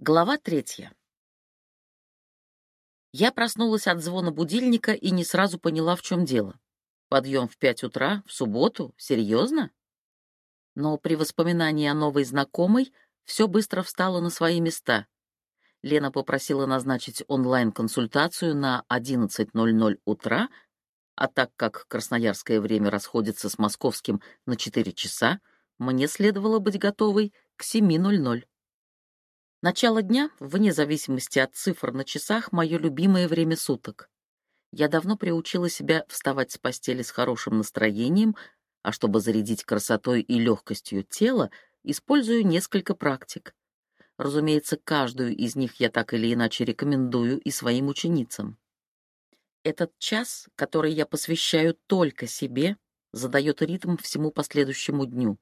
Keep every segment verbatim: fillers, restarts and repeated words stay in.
Глава третья. Я проснулась от звона будильника и не сразу поняла, в чем дело. Подъем в пять утра, в субботу? Серьезно? Но при воспоминании о новой знакомой все быстро встало на свои места. Лена попросила назначить онлайн-консультацию на одиннадцать ноль ноль утра, а так как красноярское время расходится с московским на четыре часа, мне следовало быть готовой к семи ноль ноль. Начало дня, вне зависимости от цифр на часах, мое любимое время суток. Я давно приучила себя вставать с постели с хорошим настроением, а чтобы зарядить красотой и легкостью тела, использую несколько практик. Разумеется, каждую из них я так или иначе рекомендую и своим ученицам. Этот час, который я посвящаю только себе, задает ритм всему последующему дню.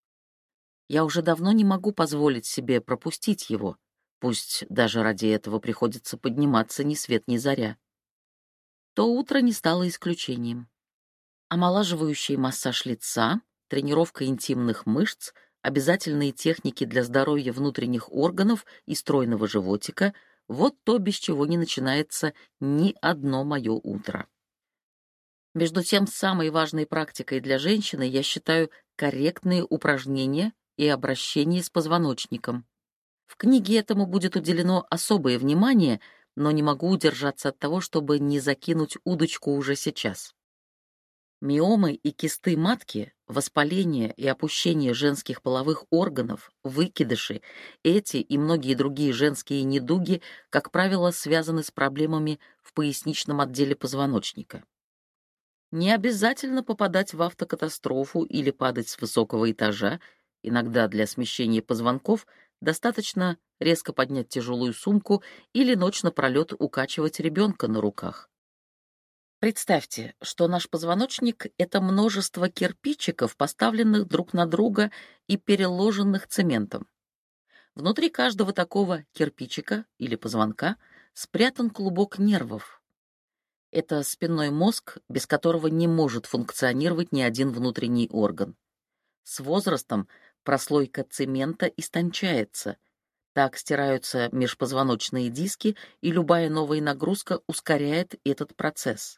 Я уже давно не могу позволить себе пропустить его, пусть даже ради этого приходится подниматься ни свет ни заря. То утро не стало исключением. Омолаживающий массаж лица, тренировка интимных мышц, обязательные техники для здоровья внутренних органов и стройного животика — вот то, без чего не начинается ни одно мое утро. Между тем, самой важной практикой для женщины я считаю корректные упражнения и обращение с позвоночником. В книге этому будет уделено особое внимание, но не могу удержаться от того, чтобы не закинуть удочку уже сейчас. Миомы и кисты матки, воспаление и опущение женских половых органов, выкидыши, эти и многие другие женские недуги, как правило, связаны с проблемами в поясничном отделе позвоночника. Не обязательно попадать в автокатастрофу или падать с высокого этажа. Иногда для смещения позвонков достаточно резко поднять тяжелую сумку или ночь напролет укачивать ребенка на руках. Представьте, что наш позвоночник — это множество кирпичиков, поставленных друг на друга и переложенных цементом. Внутри каждого такого кирпичика или позвонка спрятан клубок нервов. Это спинной мозг, без которого не может функционировать ни один внутренний орган. С возрастом прослойка цемента истончается. Так стираются межпозвоночные диски, и любая новая нагрузка ускоряет этот процесс.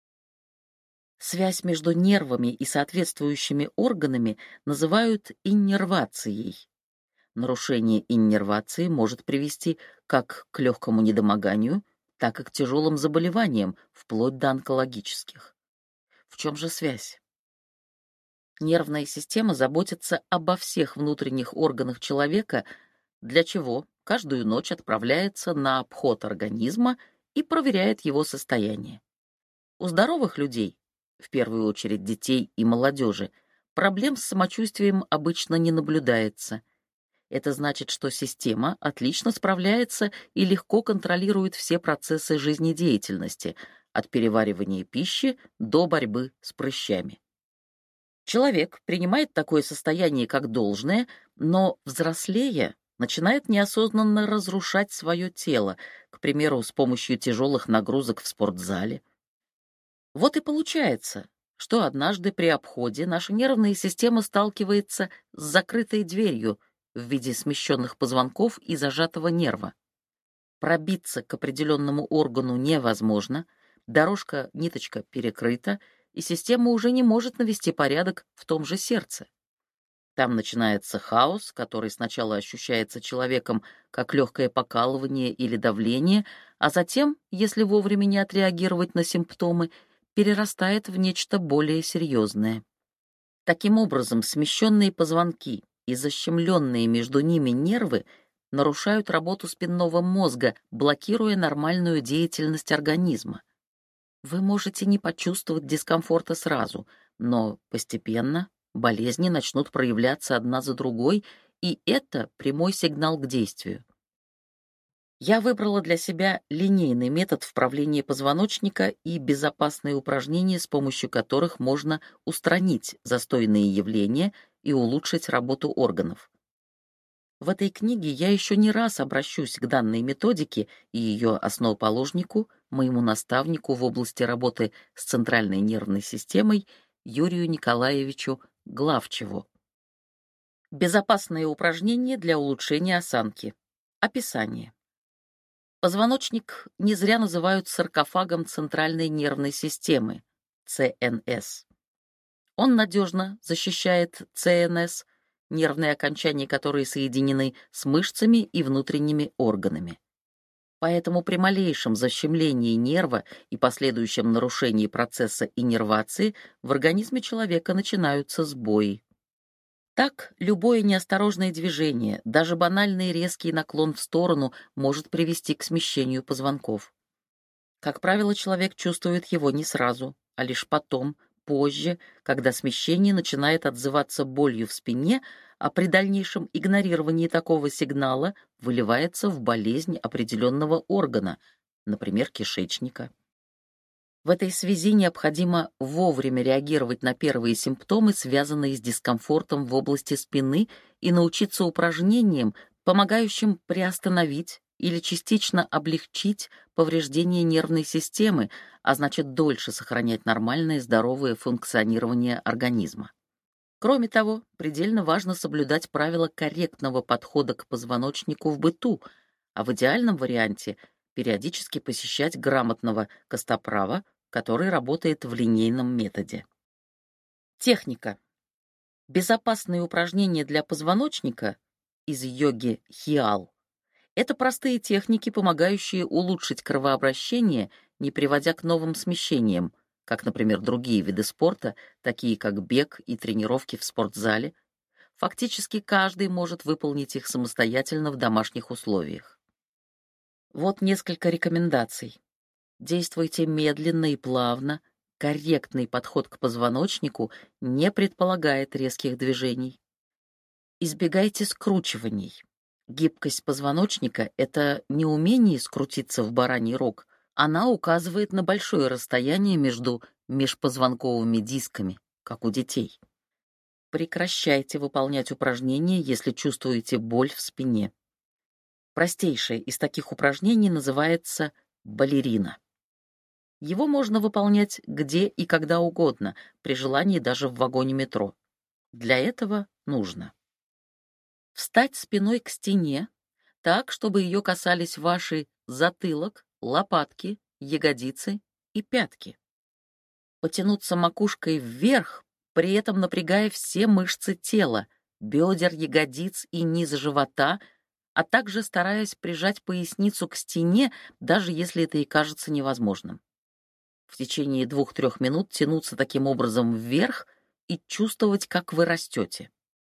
Связь между нервами и соответствующими органами называют иннервацией. Нарушение иннервации может привести как к легкому недомоганию, так и к тяжелым заболеваниям, вплоть до онкологических. В чем же связь? Нервная система заботится обо всех внутренних органах человека, для чего каждую ночь отправляется на обход организма и проверяет его состояние. У здоровых людей, в первую очередь детей и молодежи, проблем с самочувствием обычно не наблюдается. Это значит, что система отлично справляется и легко контролирует все процессы жизнедеятельности, от переваривания пищи до борьбы с прыщами. Человек принимает такое состояние как должное, но, взрослея, начинает неосознанно разрушать свое тело, к примеру, с помощью тяжелых нагрузок в спортзале. Вот и получается, что однажды при обходе наша нервная система сталкивается с закрытой дверью в виде смещенных позвонков и зажатого нерва. Пробиться к определенному органу невозможно, дорожка, ниточка перекрыта, и система уже не может навести порядок в том же сердце. Там начинается хаос, который сначала ощущается человеком как легкое покалывание или давление, а затем, если вовремя не отреагировать на симптомы, перерастает в нечто более серьезное. Таким образом, смещенные позвонки и защемленные между ними нервы нарушают работу спинного мозга, блокируя нормальную деятельность организма. Вы можете не почувствовать дискомфорта сразу, но постепенно болезни начнут проявляться одна за другой, и это прямой сигнал к действию. Я выбрала для себя линейный метод вправления позвоночника и безопасные упражнения, с помощью которых можно устранить застойные явления и улучшить работу органов. В этой книге я еще не раз обращусь к данной методике и ее основоположнику, моему наставнику в области работы с центральной нервной системой, Юрию Николаевичу Главчеву. Безопасные упражнения для улучшения осанки. Описание. Позвоночник не зря называют саркофагом центральной нервной системы, С Н С. Он надежно защищает С Н С, нервные окончания, которые соединены с мышцами и внутренними органами. Поэтому при малейшем защемлении нерва и последующем нарушении процесса иннервации в организме человека начинаются сбои. Так, любое неосторожное движение, даже банальный резкий наклон в сторону может привести к смещению позвонков. Как правило, человек чувствует его не сразу, а лишь потом, позже, когда смещение начинает отзываться болью в спине, а при дальнейшем игнорировании такого сигнала выливается в болезнь определенного органа, например, кишечника. В этой связи необходимо вовремя реагировать на первые симптомы, связанные с дискомфортом в области спины, и научиться упражнениям, помогающим приостановить или частично облегчить повреждение нервной системы, а значит дольше сохранять нормальное здоровое функционирование организма. Кроме того, предельно важно соблюдать правила корректного подхода к позвоночнику в быту, а в идеальном варианте периодически посещать грамотного костоправа, который работает в линейном методе. Техника. Безопасные упражнения для позвоночника из йоги Хиал — это простые техники, помогающие улучшить кровообращение, не приводя к новым смещениям, как, например, другие виды спорта, такие как бег и тренировки в спортзале. Фактически каждый может выполнить их самостоятельно в домашних условиях. Вот несколько рекомендаций. Действуйте медленно и плавно. Корректный подход к позвоночнику не предполагает резких движений. Избегайте скручиваний. Гибкость позвоночника — это не умение скрутиться в бараний рог. Она указывает на большое расстояние между межпозвонковыми дисками, как у детей. Прекращайте выполнять упражнения, если чувствуете боль в спине. Простейшее из таких упражнений называется балерина. Его можно выполнять где и когда угодно, при желании даже в вагоне метро. Для этого нужно встать спиной к стене, так, чтобы ее касались ваши затылок, лопатки, ягодицы и пятки. Потянуться макушкой вверх, при этом напрягая все мышцы тела, бедер, ягодиц и низ живота, а также стараясь прижать поясницу к стене, даже если это и кажется невозможным. В течение двух-трех минут тянуться таким образом вверх и чувствовать, как вы растете.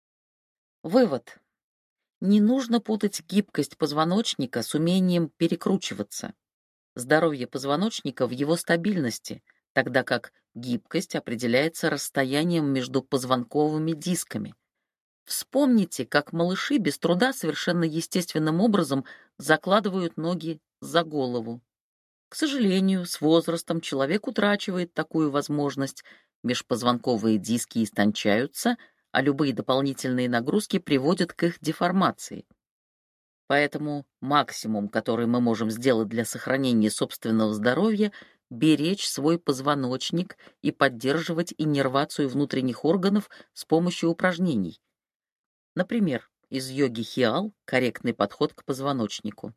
Вывод. Не нужно путать гибкость позвоночника с умением перекручиваться. Здоровье позвоночника в его стабильности, тогда как гибкость определяется расстоянием между позвонковыми дисками. Вспомните, как малыши без труда совершенно естественным образом закладывают ноги за голову. К сожалению, с возрастом человек утрачивает такую возможность, межпозвонковые диски истончаются, а любые дополнительные нагрузки приводят к их деформации. Поэтому максимум, который мы можем сделать для сохранения собственного здоровья, беречь свой позвоночник и поддерживать иннервацию внутренних органов с помощью упражнений. Например, из йоги Хиал корректный подход к позвоночнику.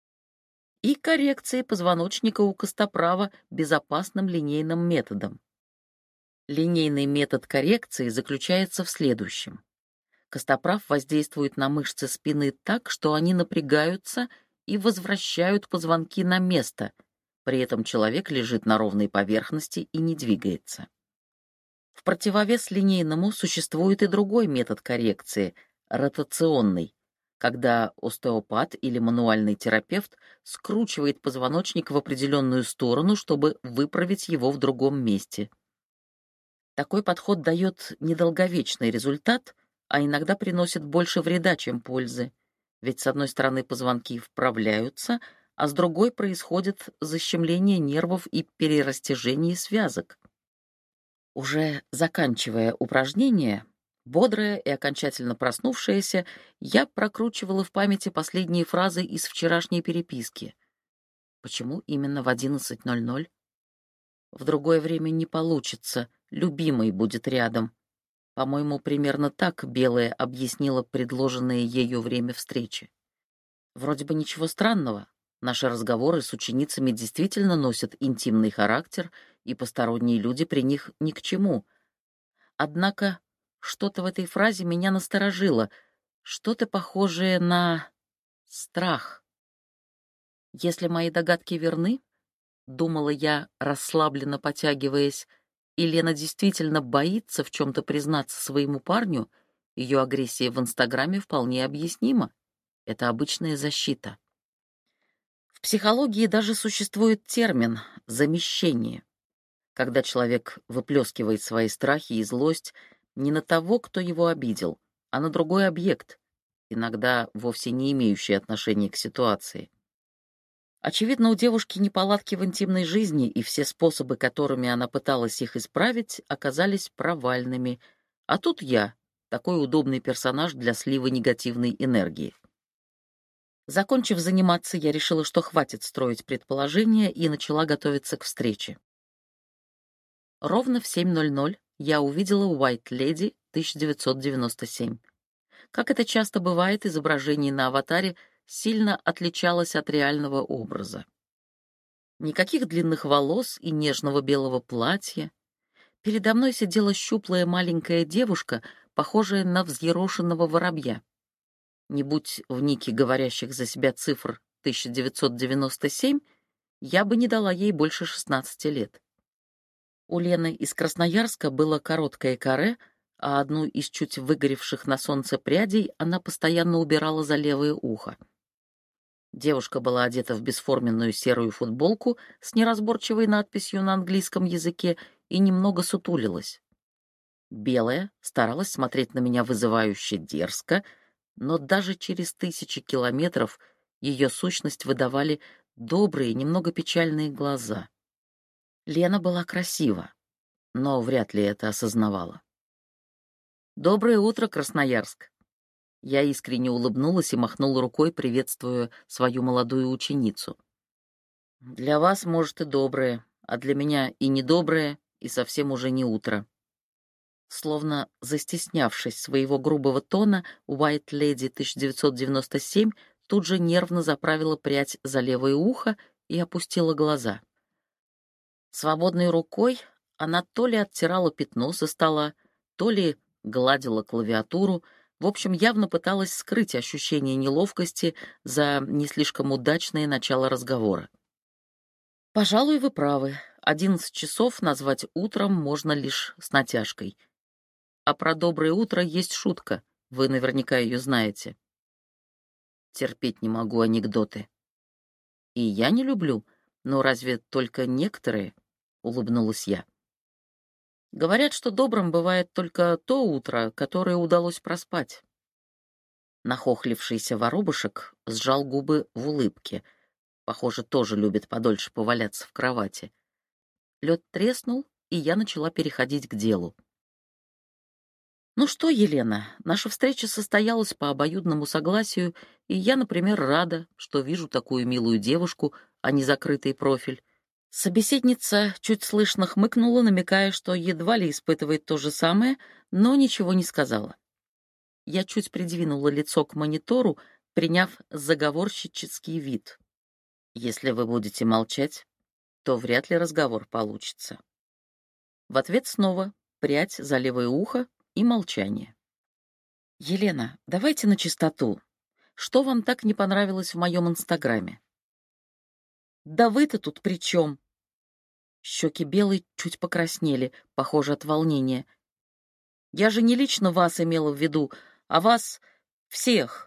И коррекции позвоночника у костоправа безопасным линейным методом. Линейный метод коррекции заключается в следующем. Костоправ воздействует на мышцы спины так, что они напрягаются и возвращают позвонки на место. При этом человек лежит на ровной поверхности и не двигается. В противовес линейному существует и другой метод коррекции — ротационный, когда остеопат или мануальный терапевт скручивает позвоночник в определенную сторону, чтобы выправить его в другом месте. Такой подход дает недолговечный результат, а иногда приносит больше вреда, чем пользы. Ведь с одной стороны позвонки вправляются, а с другой происходит защемление нервов и перерастяжение связок. Уже заканчивая упражнение, бодрая и окончательно проснувшаяся, я прокручивала в памяти последние фразы из вчерашней переписки. Почему именно в одиннадцать ноль ноль? В другое время не получится, любимый будет рядом. По-моему, примерно так Белая объяснила предложенное ею время встречи. Вроде бы ничего странного. Наши разговоры с ученицами действительно носят интимный характер, и посторонние люди при них ни к чему. Однако что-то в этой фразе меня насторожило, что-то похожее на страх. Если мои догадки верны, думала я, расслабленно потягиваясь, и Лена действительно боится в чем-то признаться своему парню, ее агрессия в Инстаграме вполне объяснима. Это обычная защита. В психологии даже существует термин «замещение», когда человек выплескивает свои страхи и злость не на того, кто его обидел, а на другой объект, иногда вовсе не имеющий отношения к ситуации. Очевидно, у девушки неполадки в интимной жизни, и все способы, которыми она пыталась их исправить, оказались провальными. А тут я, такой удобный персонаж для слива негативной энергии. Закончив заниматься, я решила, что хватит строить предположения, и начала готовиться к встрече. Ровно в семь ноль ноль я увидела White Lady тысяча девятьсот девяносто семь. Как это часто бывает, изображение на аватаре сильно отличалось от реального образа. Никаких длинных волос и нежного белого платья. Передо мной сидела щуплая маленькая девушка, похожая на взъерошенного воробья. Не будь в нике говорящих за себя цифр тысяча девятьсот девяносто семь, я бы не дала ей больше шестнадцати лет. У Лены из Красноярска было короткое каре, а одну из чуть выгоревших на солнце прядей она постоянно убирала за левое ухо. Девушка была одета в бесформенную серую футболку с неразборчивой надписью на английском языке и немного сутулилась. Белая старалась смотреть на меня вызывающе дерзко, но даже через тысячи километров ее сущность выдавали добрые, немного печальные глаза. Лена была красива, но вряд ли это осознавала. «Доброе утро, Красноярск!» Я искренне улыбнулась и махнула рукой, приветствуя свою молодую ученицу. «Для вас, может, и доброе, а для меня и недоброе, и совсем уже не утро». Словно застеснявшись своего грубого тона, White Lady тысяча девятьсот девяносто семь тут же нервно заправила прядь за левое ухо и опустила глаза. Свободной рукой она то ли оттирала пятно со стола, то ли гладила клавиатуру, в общем, явно пыталась скрыть ощущение неловкости за не слишком удачное начало разговора. «Пожалуй, вы правы. Одиннадцать часов назвать утром можно лишь с натяжкой. А про доброе утро есть шутка, вы наверняка ее знаете. Терпеть не могу анекдоты. И я не люблю, но разве только некоторые?» — улыбнулась я. «Говорят, что добрым бывает только то утро, которое удалось проспать». Нахохлившийся воробушек сжал губы в улыбке. Похоже, тоже любит подольше поваляться в кровати. Лед треснул, и я начала переходить к делу. «Ну что, Елена, наша встреча состоялась по обоюдному согласию, и я, например, рада, что вижу такую милую девушку, а не закрытый профиль». Собеседница чуть слышно хмыкнула, намекая, что едва ли испытывает то же самое, но ничего не сказала. Я чуть придвинула лицо к монитору, приняв заговорщический вид. «Если вы будете молчать, то вряд ли разговор получится». В ответ снова прядь за левое ухо и молчание. «Елена, давайте на чистоту. Что вам так не понравилось в моем инстаграме?» «Да вы-то тут при чем?» Щеки белой чуть покраснели, похоже, от волнения. «Я же не лично вас имела в виду, а вас всех».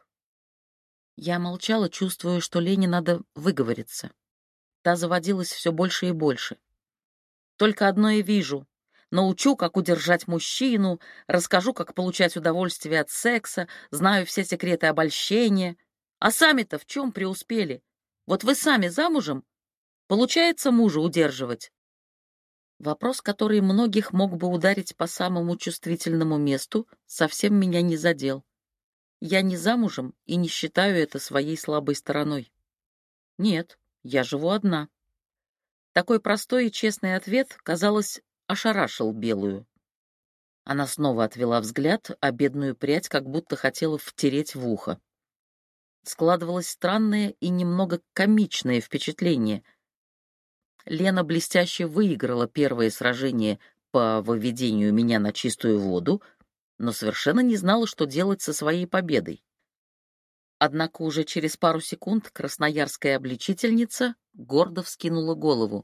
Я молчала, чувствуя, что Лене надо выговориться. Та заводилась все больше и больше. «Только одно и вижу. Научу, как удержать мужчину, расскажу, как получать удовольствие от секса, знаю все секреты обольщения. А сами-то в чем преуспели? Вот вы сами замужем? Получается мужа удерживать?» Вопрос, который многих мог бы ударить по самому чувствительному месту, совсем меня не задел. Я не замужем и не считаю это своей слабой стороной. Нет, я живу одна. Такой простой и честный ответ, казалось, ошарашил Белую. Она снова отвела взгляд, а бедную прядь как будто хотела втереть в ухо. Складывалось странное и немного комичное впечатление. Лена блестяще выиграла первое сражение по выведению меня на чистую воду, но совершенно не знала, что делать со своей победой. Однако уже через пару секунд красноярская обличительница гордо вскинула голову.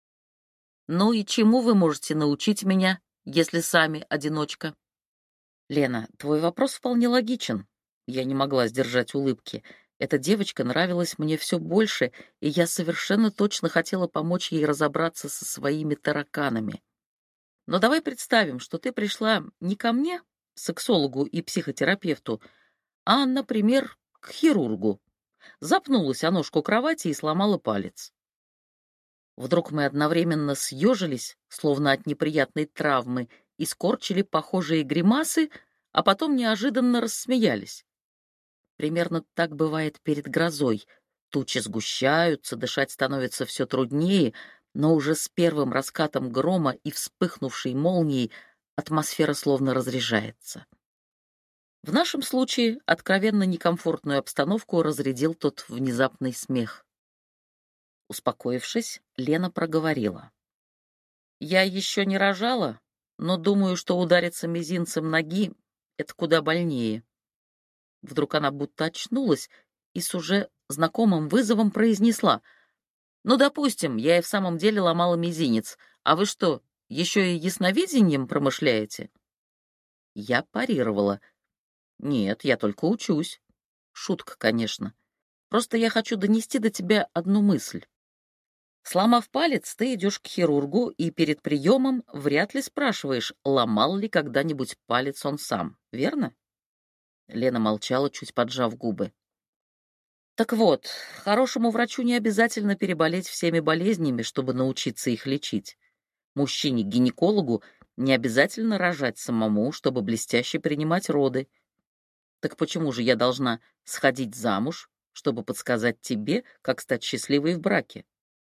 «Ну и чему вы можете научить меня, если сами одиночка?» «Лена, твой вопрос вполне логичен». Я не могла сдержать улыбки. Эта девочка нравилась мне все больше, и я совершенно точно хотела помочь ей разобраться со своими тараканами. Но давай представим, что ты пришла не ко мне, сексологу и психотерапевту, а, например, к хирургу. Запнулась о ножку кровати и сломала палец. Вдруг мы одновременно съежились, словно от неприятной травмы, и скорчили похожие гримасы, а потом неожиданно рассмеялись. Примерно так бывает перед грозой. Тучи сгущаются, дышать становится все труднее, но уже с первым раскатом грома и вспыхнувшей молнией атмосфера словно разряжается. В нашем случае откровенно некомфортную обстановку разрядил тот внезапный смех. Успокоившись, Лена проговорила. «Я еще не рожала, но думаю, что удариться мизинцем ноги — это куда больнее». Вдруг она будто очнулась и с уже знакомым вызовом произнесла. «Ну, допустим, я и в самом деле ломала мизинец. А вы что, еще и ясновидением промышляете?» Я парировала. «Нет, я только учусь». Шутка, конечно. Просто я хочу донести до тебя одну мысль. Сломав палец, ты идешь к хирургу и перед приемом вряд ли спрашиваешь, ломал ли когда-нибудь палец он сам, верно? Лена молчала, чуть поджав губы. Так вот, хорошему врачу не обязательно переболеть всеми болезнями, чтобы научиться их лечить. Мужчине-гинекологу не обязательно рожать самому, чтобы блестяще принимать роды. Так почему же я должна сходить замуж, чтобы подсказать тебе, как стать счастливой в браке?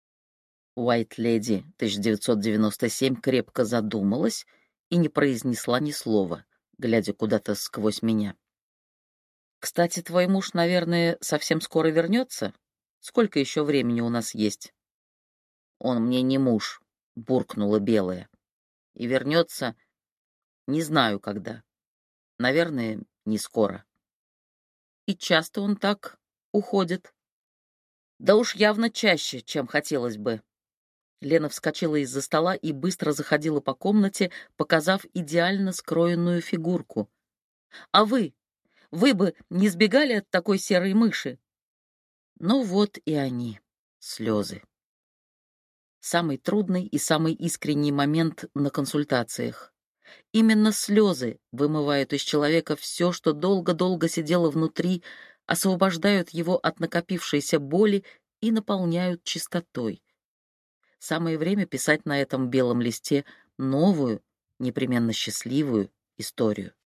Уайт-леди тысяча девятьсот девяносто семь крепко задумалась и не произнесла ни слова, глядя куда-то сквозь меня. «Кстати, твой муж, наверное, совсем скоро вернется? Сколько еще времени у нас есть?» «Он мне не муж», — буркнула Белая. «И вернется, не знаю когда. Наверное, не скоро». «И часто он так уходит?» «Да уж явно чаще, чем хотелось бы». Лена вскочила из-за стола и быстро заходила по комнате, показав идеально скроенную фигурку. «А вы? Вы бы не сбегали от такой серой мыши?» Ну вот и они, слезы. Самый трудный и самый искренний момент на консультациях. Именно слезы вымывают из человека все, что долго-долго сидело внутри, освобождают его от накопившейся боли и наполняют чистотой. Самое время писать на этом белом листе новую, непременно счастливую историю.